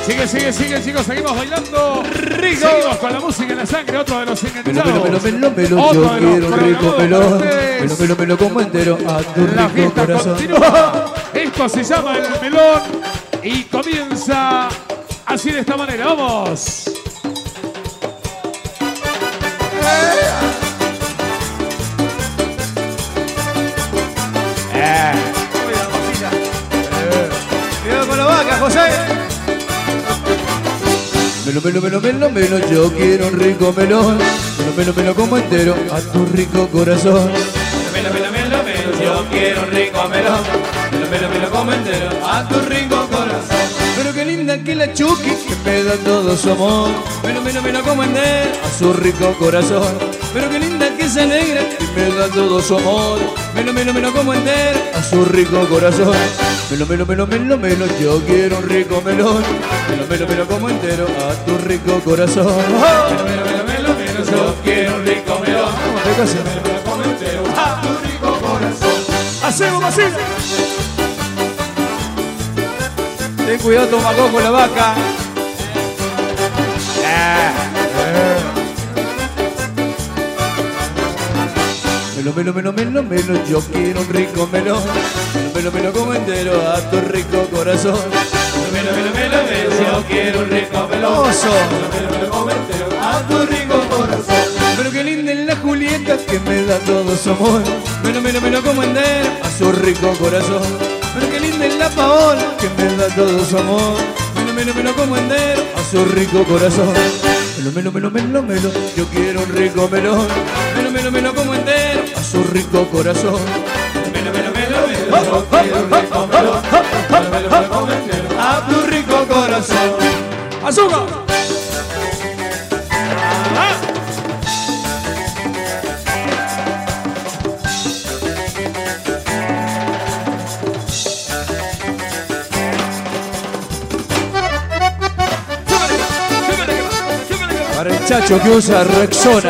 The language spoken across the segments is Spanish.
Sigue, chicos, seguimos bailando. Rico. Seguimos con la música en la sangre, otro de los enganchados. Melo, yo quiero un rico melón. Melo, como entero a tu La rico fiesta corazón. continúa. Esto se llama el melón y comienza así de esta manera. ¡Vamos! Cuidado con la vaca, José. Melo, yo quiero un rico melón. Melo, como entero a tu rico corazón. Melo, yo quiero un rico melón. Melo, como entero a tu rico corazón. Pero qué linda que la Chucky, que me da todo su amor. Melo, como entero a su rico corazón. Pero qué linda que esa negra, que me da todo su amor. Melo, como entero a su rico corazón. Melo, yo quiero un rico melón. Melo, como entero a tu rico corazón. Melo, yo quiero un rico melón. Melo, como entero a tu rico corazón. ¡Hacemos así! Ten cuidado, Tomacó, con la vaca. Melo, yo quiero un rico melón. Melo, como entero a tu rico corazón. Melo, yo quiero un rico melón. Melo, como entero a tu rico corazón. Pero qué linda es la Julieta, que me da todo su amor. Melo, como entero a su rico corazón. Pero qué linda es la Paola, que me da todo su amor. Melo, como entero a su rico corazón. Melo, yo quiero un rico melón. Melo, como entero a su rico corazón. Melo, yo quiero un rico melón. Melo, como entero a tu rico corazón. ¡Azúcar! Para el chacho que usa Rexona.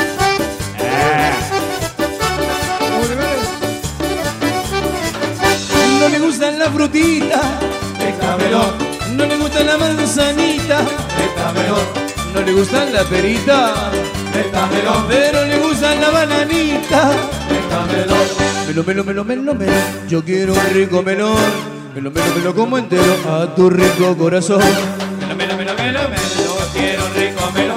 No le gusta la frutita, Esta melón, no le gusta la manzanita, esta melón, no le gusta la perita, esta melón, pero le gusta la bananita. esta melón. Melo, yo quiero un rico melón. Melo, como entero a tu rico corazón. Melo, yo quiero un rico melón.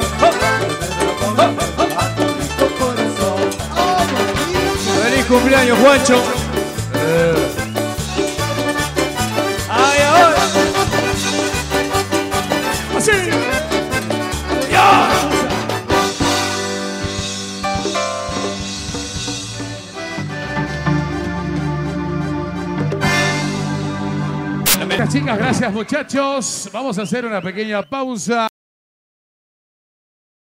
Feliz cumpleaños, Juancho. Ay, ahora. ¡Así! Chicas, gracias muchachos. Vamos a hacer una pequeña pausa.